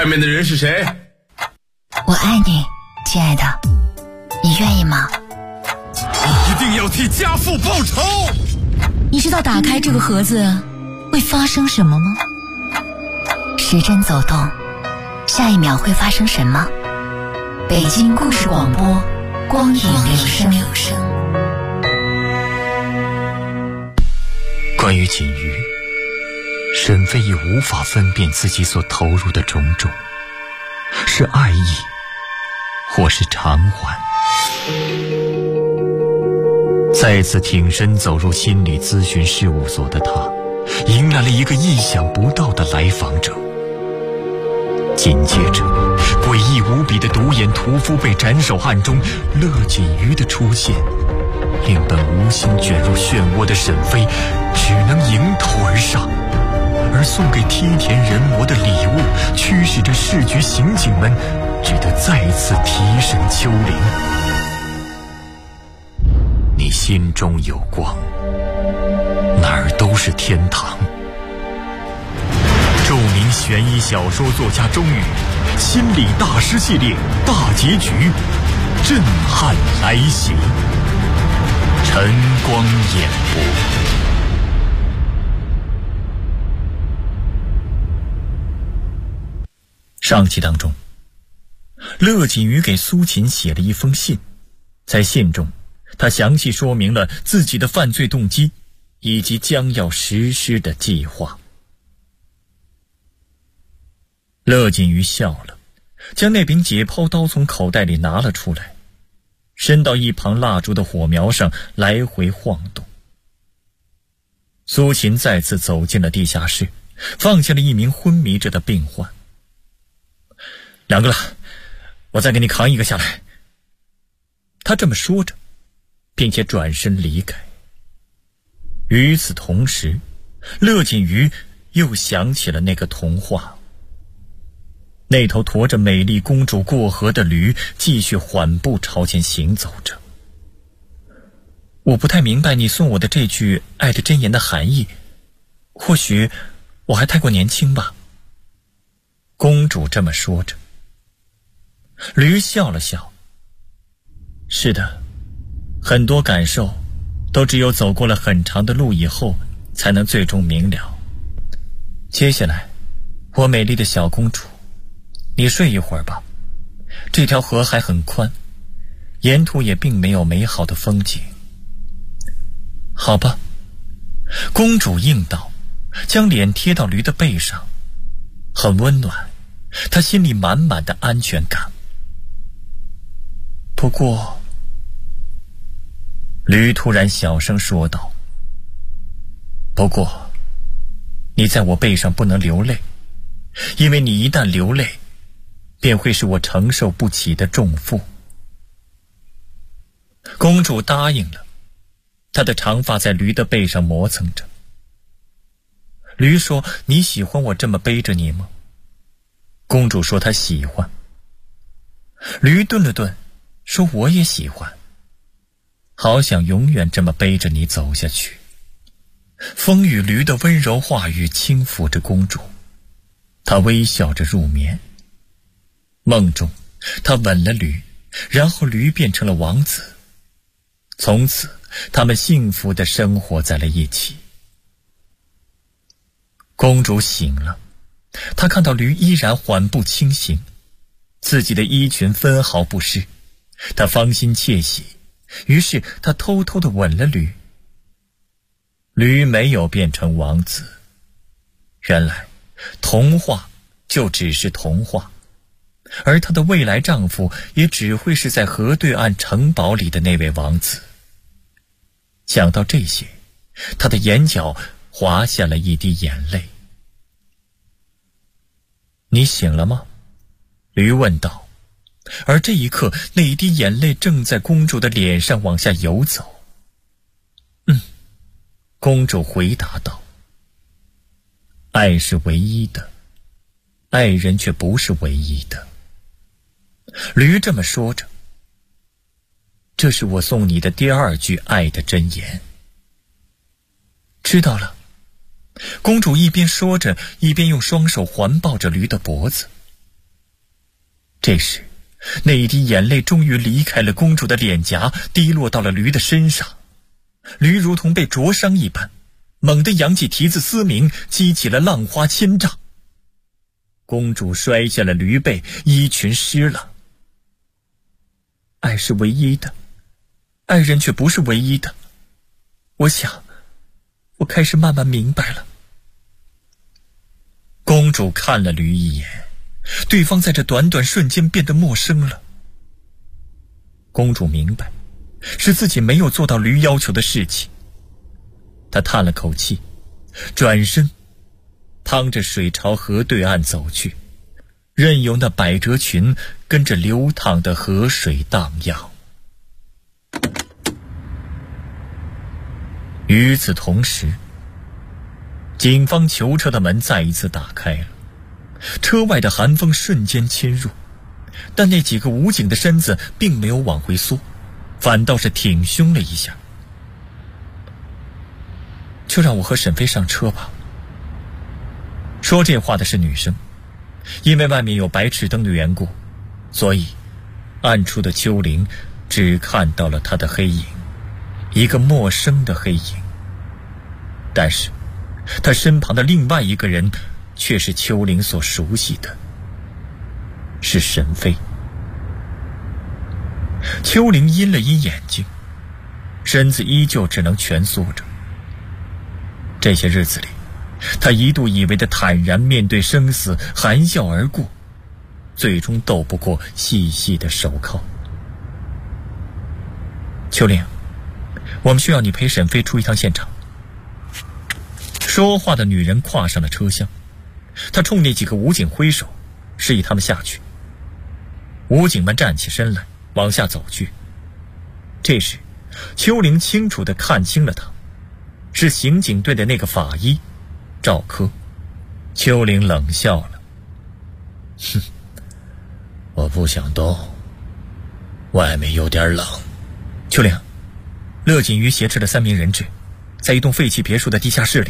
面的人是谁？ 我爱你，亲爱的，你愿意吗？ 你一定要替家父报仇！ 你知道打开这个盒子会发生什么吗？时针走动，下一秒会发生什么？北京故事广播，光影留声。 关于锦瑜，沈飞已无法分辨自己所投入的种种，是爱意，或是偿还。再次挺身走入心理咨询事务所的他，迎来了一个意想不到的来访者。紧接着，诡异无比的独眼屠夫被斩首案中乐锦瑜的出现，令本无心卷入漩涡的沈飞只能迎头而上，而送给梯田人魔的礼物驱使着市局刑警们只得再次提审秋玲。你心中有光，哪儿都是天堂。著名悬疑小说作家钟宇心理大师系列大结局震撼来袭，晨光演播。上集当中，乐锦瑜给苏秦写了一封信，在信中他详细说明了自己的犯罪动机以及将要实施的计划。乐锦瑜笑了，将那柄解剖刀从口袋里拿了出来，伸到一旁蜡烛的火苗上来回晃动。苏秦再次走进了地下室，放下了一名昏迷着的病患。2个了，我再给你扛一个下来。他这么说着，并且转身离开。与此同时，乐锦瑜又想起了那个童话。那头驮着美丽公主过河的驴继续缓步朝前行走着。我不太明白你送我的这句爱的箴言的含义，或许我还太过年轻吧。公主这么说着。驴笑了笑，是的，很多感受都只有走过了很长的路以后才能最终明了。接下来，我美丽的小公主，你睡一会儿吧，这条河还很宽，沿途也并没有美好的风景。好吧，公主应道，将脸贴到驴的背上，很温暖，她心里满满的安全感。不过，驴突然小声说道，不过，你在我背上不能流泪，因为你一旦流泪，便会是我承受不起的重负。公主答应了，她的长发在驴的背上磨蹭着。驴说，你喜欢我这么背着你吗？公主说她喜欢。驴顿了顿，说我也喜欢，好想永远这么背着你走下去。风与驴的温柔话语轻抚着公主，她微笑着入眠。梦中，他吻了驴，然后驴变成了王子。从此，他们幸福地生活在了一起。公主醒了，她看到驴依然缓步轻行，自己的衣裙分毫不湿，她芳心窃喜，于是她偷偷地吻了驴。驴没有变成王子，原来童话就只是童话，而她的未来丈夫也只会是在河对岸城堡里的那位王子。想到这些，她的眼角滑下了一滴眼泪。你醒了吗？驴问道。而这一刻，那一滴眼泪正在公主的脸上往下游走。公主回答道。爱是唯一的，爱人却不是唯一的。驴这么说着。这是我送你的第2句爱的箴言。知道了。公主一边说着，一边用双手环抱着驴的脖子。 这时，那一滴眼泪终于离开了公主的脸颊，滴落到了驴的身上。驴如同被灼伤一般，猛地扬起蹄子嘶鸣，激起了浪花千丈。公主摔下了驴背，衣裙湿了。爱是唯一的，爱人却不是唯一的。我想，我开始慢慢明白了。公主看了驴一眼，对方在这短短瞬间变得陌生了。公主明白，是自己没有做到驴要求的事情。她叹了口气，转身趟着水朝河对岸走去，任由那百褶裙跟着流淌的河水荡漾。与此同时，警方囚车的门再一次打开了，车外的寒风瞬间侵入，但那几个武警的身子并没有往回缩，反倒是挺胸了一下。就让我和沈飞上车吧。说这话的是女生，因为外面有白炽灯的缘故，所以暗处的秋玲只看到了她的黑影，一个陌生的黑影。但是她身旁的另外一个人却是秋玲所熟悉的，是沈飞。秋玲阴了阴眼睛，身子依旧只能蜷缩着。这些日子里，他一度以为的坦然面对生死，含笑而过，最终斗不过细细的手铐。秋玲，我们需要你陪沈飞出一趟现场。说话的女人跨上了车厢，她冲那几个武警挥手，示意他们下去。武警们站起身来，往下走去。这时，秋玲清楚地看清了他，是刑警队的那个法医赵科。秋玲冷笑了，哼，我不想动，外面有点冷。秋玲，乐锦瑜挟持了3名人质，在一栋废弃别墅的地下室里。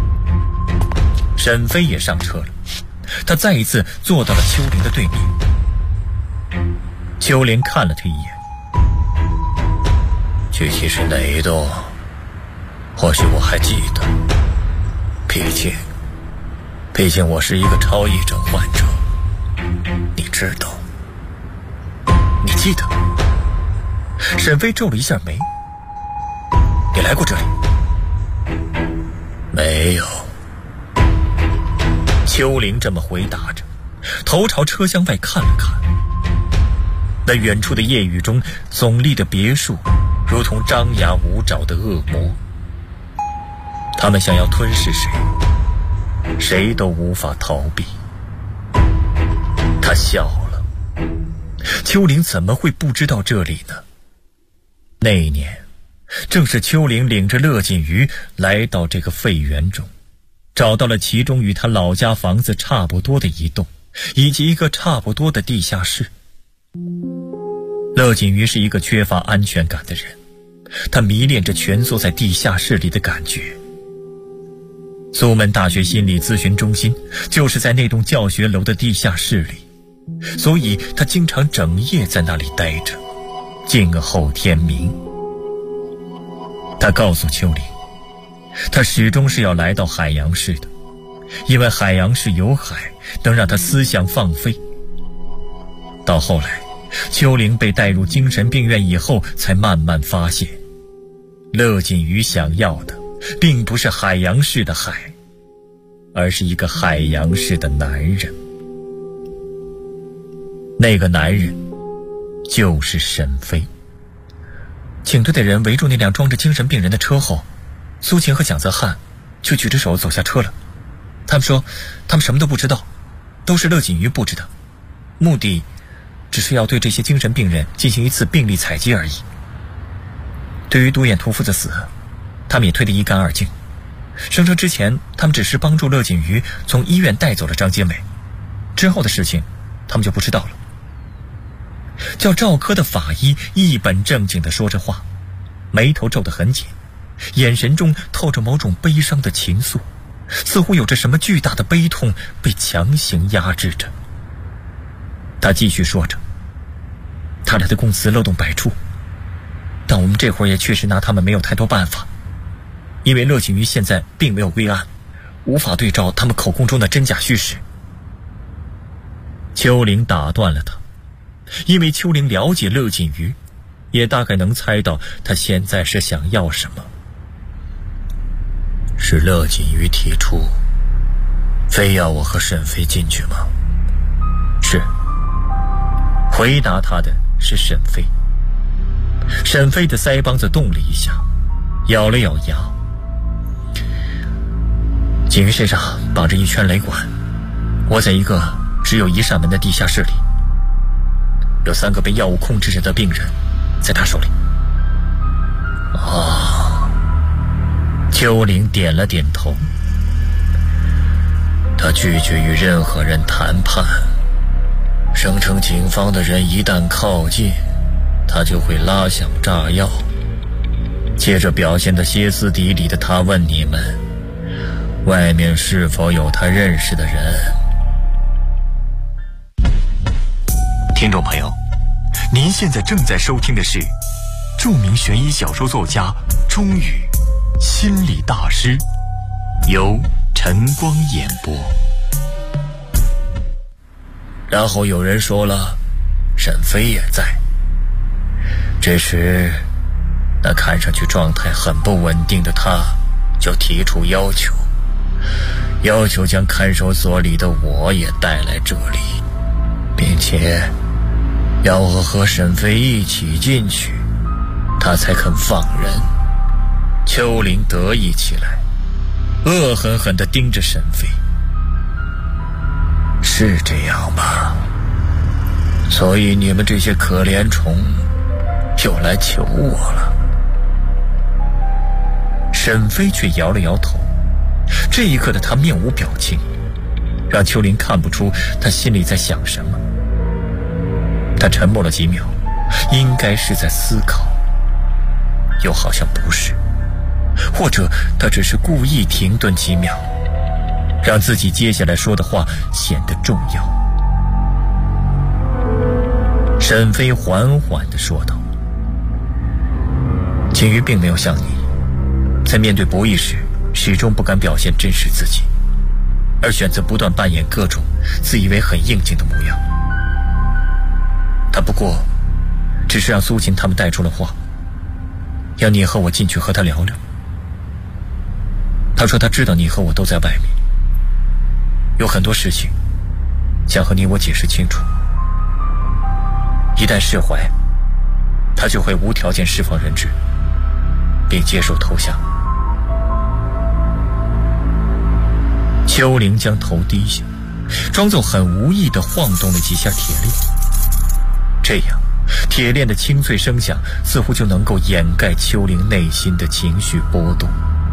沈飞也上车了，他再一次坐到了秋玲的对面。秋玲看了他一眼，具体是哪一栋，或许我还记得，毕竟我是一个超忆症患者，你知道，你记得？沈飞皱了一下眉，你来过这里？没有。秋玲这么回答着，头朝车厢外看了看。那远处的夜雨中耸立的别墅，如同张牙舞爪的恶魔，他们想要吞噬谁，谁都无法逃避。他笑了，秋玲怎么会不知道这里呢？那一年，正是秋玲领着乐锦瑜来到这个废园中，找到了其中与他老家房子差不多的一栋，以及一个差不多的地下室。乐锦瑜是一个缺乏安全感的人，他迷恋着蜷缩在地下室里的感觉。苏门大学心理咨询中心就是在那栋教学楼的地下室里，所以他经常整夜在那里待着，静候天明。他告诉秋玲，他始终是要来到海洋市的，因为海洋市有海，能让他思想放飞。到后来，秋玲被带入精神病院以后，才慢慢发现，乐锦瑜想要的并不是海洋市的海，而是一个海洋市的男人。那个男人就是沈飞。警队的人围住那辆装着精神病人的车后，苏晴和蒋泽汉就举着手走下车了。他们说他们什么都不知道，都是乐锦瑜布置的，目的只是要对这些精神病人进行一次病例采集而已。对于独眼屠夫的死，他们也推得一干二净，声称之前他们只是帮助乐锦瑜从医院带走了张坚伟，之后的事情他们就不知道了。叫赵科的法医一本正经地说着话，眉头皱得很紧，眼神中透着某种悲伤的情愫，似乎有着什么巨大的悲痛被强行压制着。 他继续说着，他俩的供词漏洞百出，但我们这会儿也确实拿他们没有太多办法，因为乐景瑜现在并没有归案，无法对照他们口供中的真假虚实。秋玲打断了他，因为秋玲了解乐景瑜，也大概能猜到他现在是想要什么。是乐景瑜提出非要我和沈飞进去吗？是。回答他的是沈飞。沈飞的腮帮子动了一下，咬了咬牙。景瑜身上绑着一圈雷管，我在一个只有一扇门的地下室里，有3个被药物控制着的病人在他手里。秋玲点了点头。他拒绝与任何人谈判，声称警方的人一旦靠近，他就会拉响炸药。接着表现得歇斯底里的他问你们，外面是否有他认识的人？听众朋友，您现在正在收听的是著名悬疑小说作家钟宇心理大师，由晨光演播。然后有人说了，沈飞也在。这时那看上去状态很不稳定的他就提出要求将看守所里的我也带来这里，并且要我和沈飞一起进去，他才肯放人。秋玲得意起来，恶狠狠地盯着沈飞。是这样吧？所以你们这些可怜虫又来求我了。沈飞却摇了摇头，这一刻的他面无表情，让秋玲看不出他心里在想什么。他沉默了几秒，应该是在思考，又好像不是，或者他只是故意停顿几秒，让自己接下来说的话显得重要。沈飞缓缓地说道：景瑜并没有像你在面对博弈时始终不敢表现真实自己，而选择不断扮演各种自以为很应景的模样。他不过只是让苏秦他们带出了话，要你和我进去和他聊聊。他说他知道你和我都在外面，有很多事情想和你我解释清楚，一旦释怀，他就会无条件释放人质，并接受投降。秋玲将头低下，装作很无意地晃动了几下铁链，这样铁链的清脆声响似乎就能够掩盖秋玲内心的情绪波动。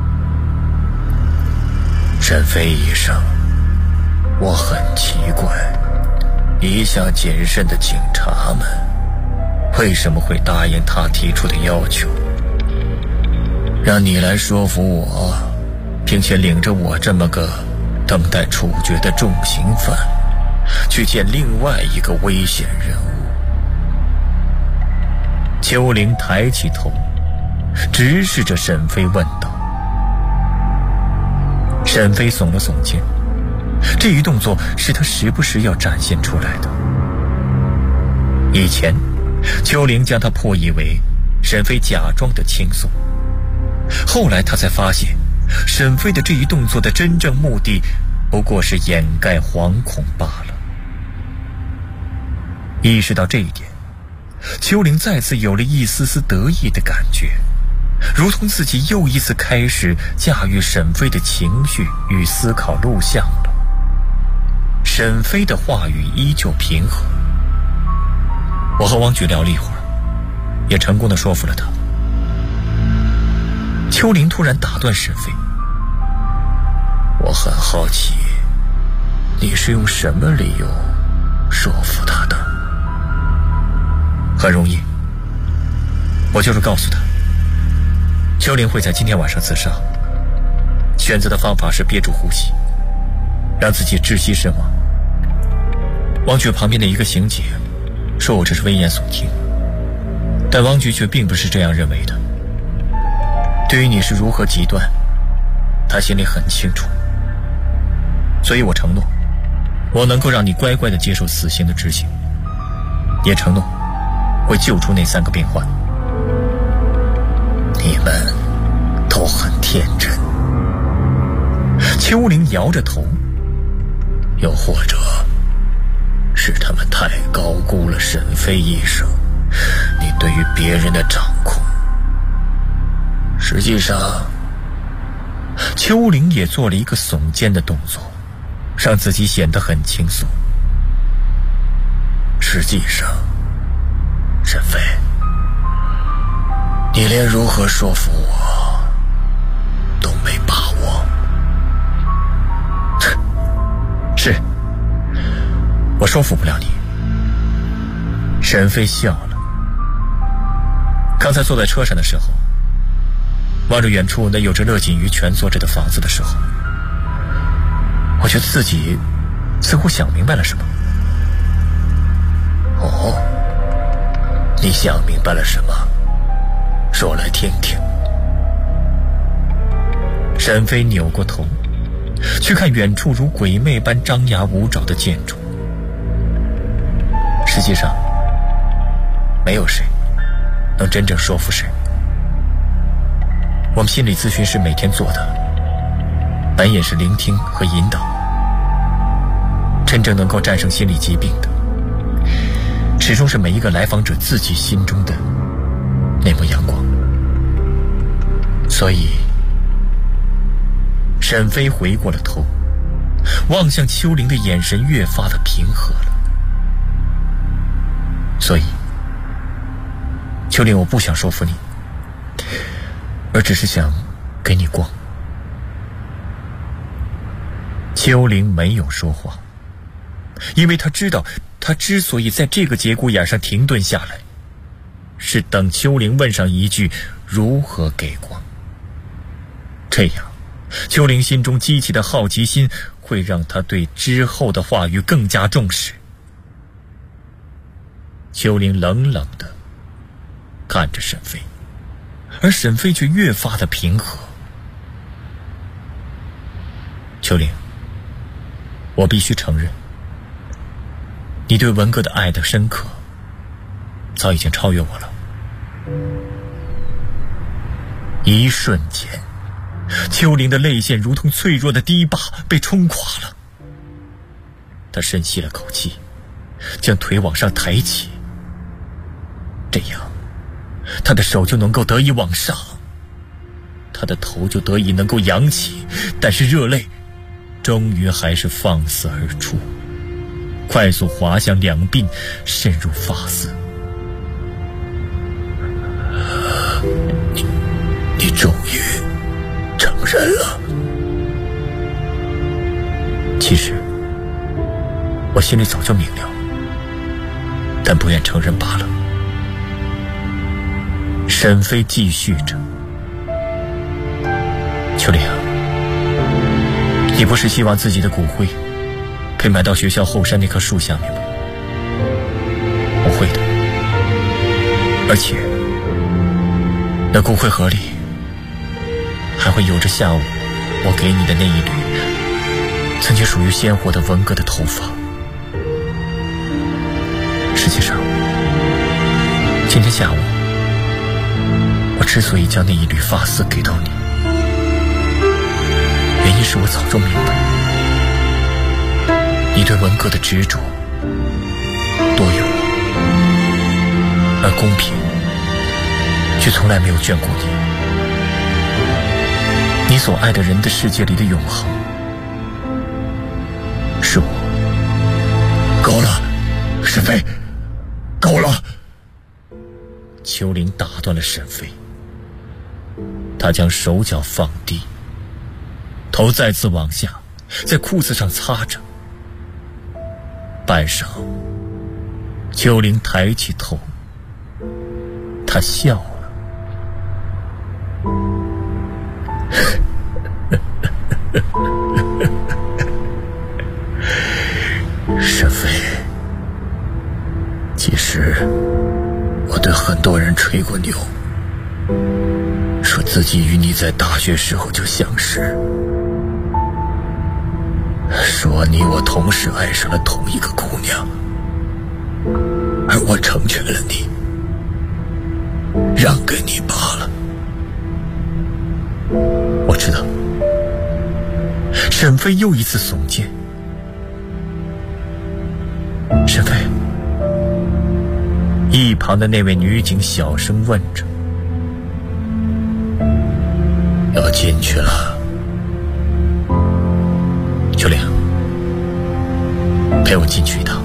沈飞医生，我很奇怪，一向谨慎的警察们为什么会答应他提出的要求，让你来说服我，并且领着我这么个等待处决的重刑犯去见另外一个危险人物。秋玲抬起头，直视着沈飞问道。沈飞耸了耸肩，这一动作是他时不时要展现出来的。以前秋玲将他破译为沈飞假装的轻松，后来他才发现沈飞的这一动作的真正目的不过是掩盖惶恐罢了。意识到这一点，秋玲再次有了一丝丝得意的感觉，如同自己又一次开始驾驭沈飞的情绪与思考录像了。沈飞的话语依旧平和。我和王局聊了一会儿，也成功地说服了他。秋玲突然打断沈飞，我很好奇，你是用什么理由说服他的？很容易，我就是告诉他秋玲会在今天晚上自杀，选择的方法是憋住呼吸，让自己窒息身亡。 王局旁边的一个刑警说我这是危言耸听，但王局却并不是这样认为的。对于你是如何极端，他心里很清楚，所以我承诺，我能够让你乖乖地接受死刑的执行，也承诺会救出那3个病患。你们都很天真。秋玲摇着头，又或者是他们太高估了沈飞医生你对于别人的掌控。实际上，秋玲也做了一个耸肩的动作，让自己显得很轻松。实际上，沈飞，你连如何说服我都没把握。是，我说服不了你。沈飞笑了。刚才坐在车上的时候，望着远处那有着乐锦鱼蜷缩着的房子的时候，我觉得自己似乎想明白了什么。哦，你想明白了什么？说来听听。沈飞扭过头，去看远处如鬼魅般张牙舞爪的建筑。实际上，没有谁能真正说服谁。我们心理咨询师每天做的，本也是聆听和引导。真正能够战胜心理疾病的，始终是每一个来访者自己心中的那抹阳光。所以，沈飞回过了头，望向秋玲的眼神越发的平和了。所以，秋玲，我不想说服你，而只是想给你光。秋玲没有说话，因为她知道，她之所以在这个节骨眼上停顿下来，是等秋玲问上一句如何给光。这样，秋玲心中激起的好奇心会让她对之后的话语更加重视。秋玲冷冷地看着沈飞，而沈飞却越发的平和。秋玲，我必须承认，你对文哥的爱的深刻早已经超越我了。一瞬间，秋玲的泪腺如同脆弱的堤坝被冲垮了。她深吸了口气，将腿往上抬起，这样她的手就能够得以往上，她的头就得以能够扬起，但是热泪终于还是放肆而出，快速滑向两鬓，渗入发丝。你终于承认了。其实我心里早就明了，但不愿承认罢了。沈飞继续着，秋玲，你不是希望自己的骨灰可以埋到学校后山那棵树下面吗？我会的，而且那骨灰盒里还会有着下午我给你的那一缕曾经属于鲜活的文哥的头发。实际上，今天下午我之所以将那一缕发丝给到你，原因是我早就明白，你对文哥的执着多于我，而公平却从来没有眷顾你。你所爱的人的世界里的永恒，是我。够了，沈飞，够了！秋玲打断了沈飞，他将手脚放低，头再次往下，在裤子上擦着。半晌，秋玲抬起头，她笑了。沈飞， 其实我对很多人吹过牛，说自己与你在大学时候就相识，说你我同时爱上了同一个姑娘，而我成全了你，让给你罢了。我知道，沈飞又一次耸肩。沈飞，一旁的那位女警小声问着：“要进去了？”秋玲，陪我进去一趟。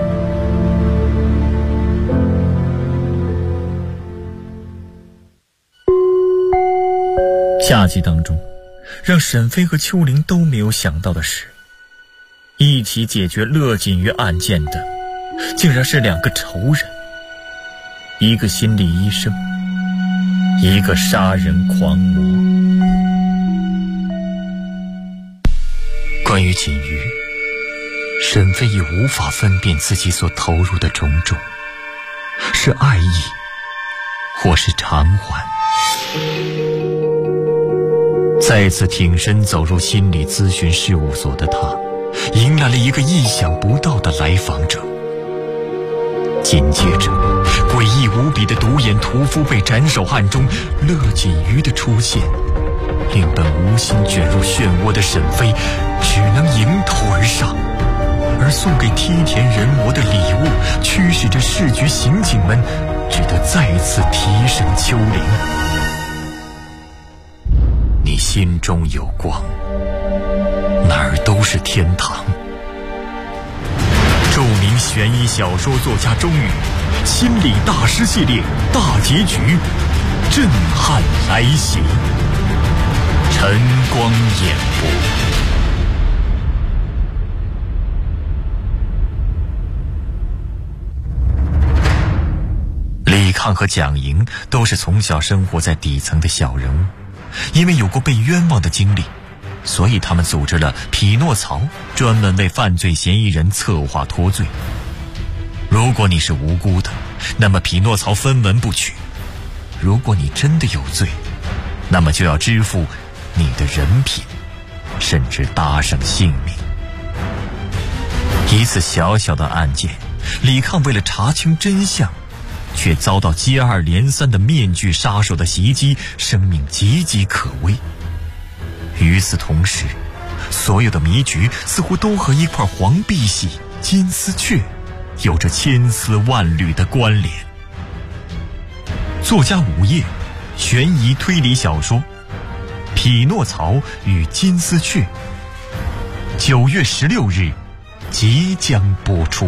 下集当中，让沈飞和秋玲都没有想到的是，一起解决乐锦瑜案件的竟然是两个仇人，一个心理医生，一个杀人狂魔。关于锦瑜，沈飞已无法分辨自己所投入的种种，是爱意或是偿还。再次挺身走入心理咨询事务所的他，迎来了一个意想不到的来访者。紧接着，诡异无比的独眼屠夫被斩首案中乐锦瑜的出现，令本无心卷入漩涡的沈飞只能迎头而上，而送给梯田人魔的礼物驱使着市局刑警们只得再次提升秋玲。你心中有光，哪儿都是天堂。著名悬疑小说作家周宇心理大师系列大结局震撼来袭，晨光演播。李抗和蒋莹都是从小生活在底层的小人物，因为有过被冤枉的经历，所以他们组织了匹诺曹，专门为犯罪嫌疑人策划脱罪。如果你是无辜的，那么匹诺曹分文不取；如果你真的有罪，那么就要支付你的人品，甚至搭上性命。一次小小的案件，李抗为了查清真相，却遭到接二连三的面具杀手的袭击，生命岌岌可危。与此同时，所有的迷局似乎都和一块黄碧玺金丝雀有着千丝万缕的关联。作家午夜悬疑推理小说《匹诺曹与金丝雀》9月16日即将播出。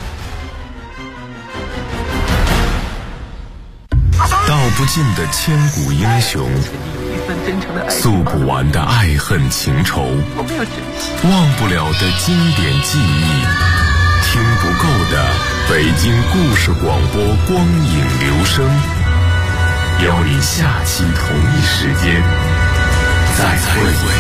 道不尽的千古英雄，诉不完的爱恨情仇，忘不了的经典记忆，听不够的北京故事广播光影留声，邀你下期同一时间再会。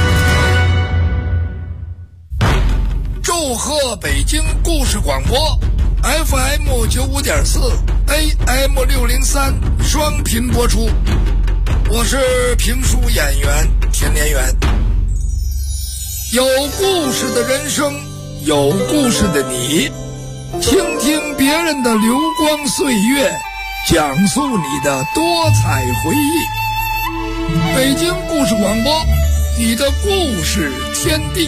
祝贺北京故事广播 FM 95.4 AM 603双频播出，我是评书演员田连元。有故事的人生，有故事的你，倾听别人的流光岁月，讲述你的多彩回忆。北京故事广播，你的故事天地。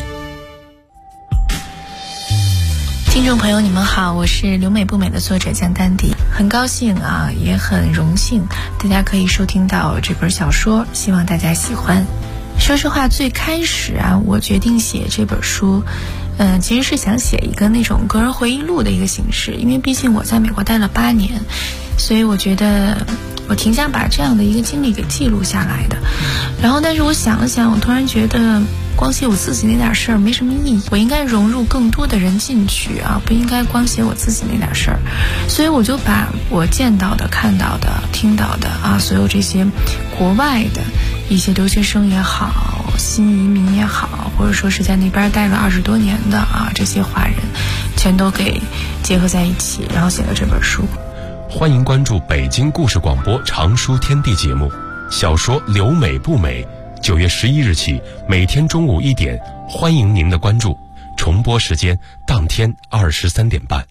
听众朋友你们好，我是留美不美的作者江丹迪，很高兴啊，也很荣幸大家可以收听到这本小说，希望大家喜欢。说实话，最开始啊，我决定写这本书其实是想写一个那种个人回忆录的一个形式，因为毕竟我在美国待了8年，所以我觉得我挺想把这样的一个经历给记录下来的。然后但是我想了想，我突然觉得光写我自己那点事儿没什么意义，我应该融入更多的人进去啊，不应该光写我自己那点事儿。所以我就把我见到的、看到的、听到的啊，所有这些国外的一些留学生也好，新移民也好，或者说是在那边待了20多年的啊，这些华人， 全都给结合在一起，然后写了这本书。 欢迎关注北京故事广播长书天地节目，小说留美不美，9月11日起每天中午1点，欢迎您的关注，重播时间当天23点半。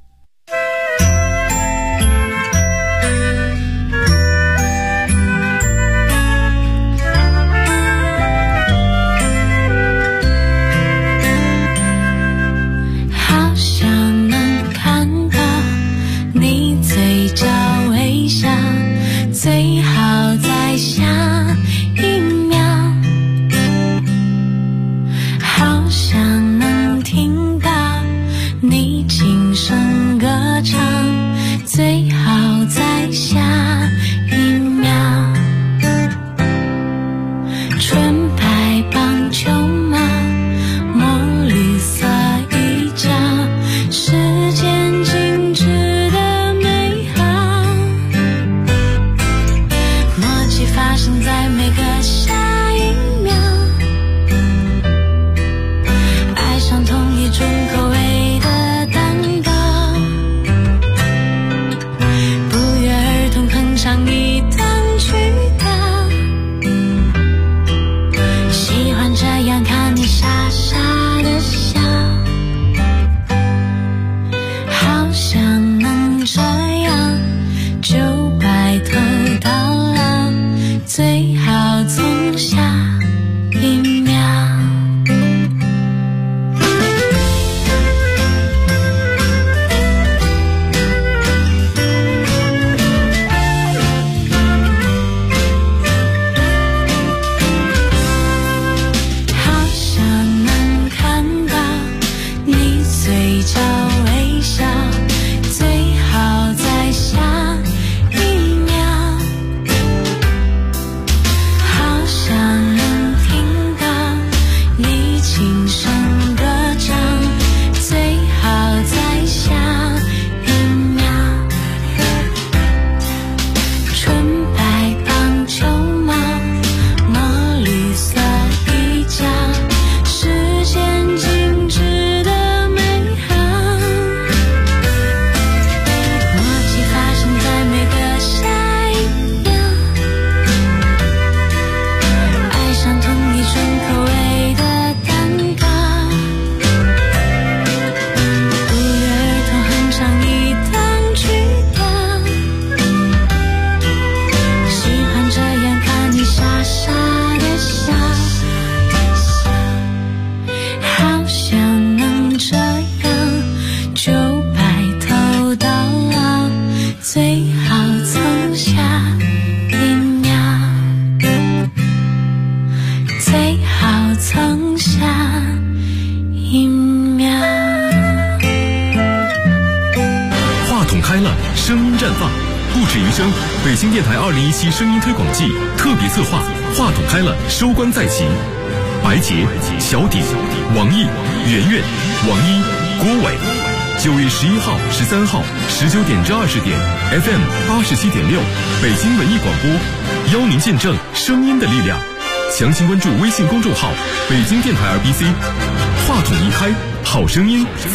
最好在下一秒，好想能听到你轻声歌唱，最好在下一秒。纯白棒球帽，墨绿色衣角，时间静止的美好，默契发生在每个下一秒，爱上同一种口味的蛋糕，不约而同哼唱一段曲调，喜欢这样看你傻傻的笑，好想能这样就白头到老，最好从下一秒。好想能看到你嘴角微笑，最好在下一秒，好想能听到你轻声歌唱，最好在下一秒。纯白棒球帽，墨绿色衣角，时间静止的美好，默契发生在每个下一秒，爱上同一种口味的蛋糕，不约而同哼唱一段曲调，喜欢这样看你傻傻的笑，好想能这样就白头到老，最好从下一秒，最好从下一秒。 话筒开了，声音绽放，不止一声。北京电台2017声音推广季特别策划，话筒开了，收官在即。白洁、小鼎、王毅、圆圆、王一、郭伟。9月11号、13号19点至20点 ，FM 87.6，北京文艺广播，邀您见证声音的力量。详情关注微信公众号“北京电台 RBC”，话筒一开，好声音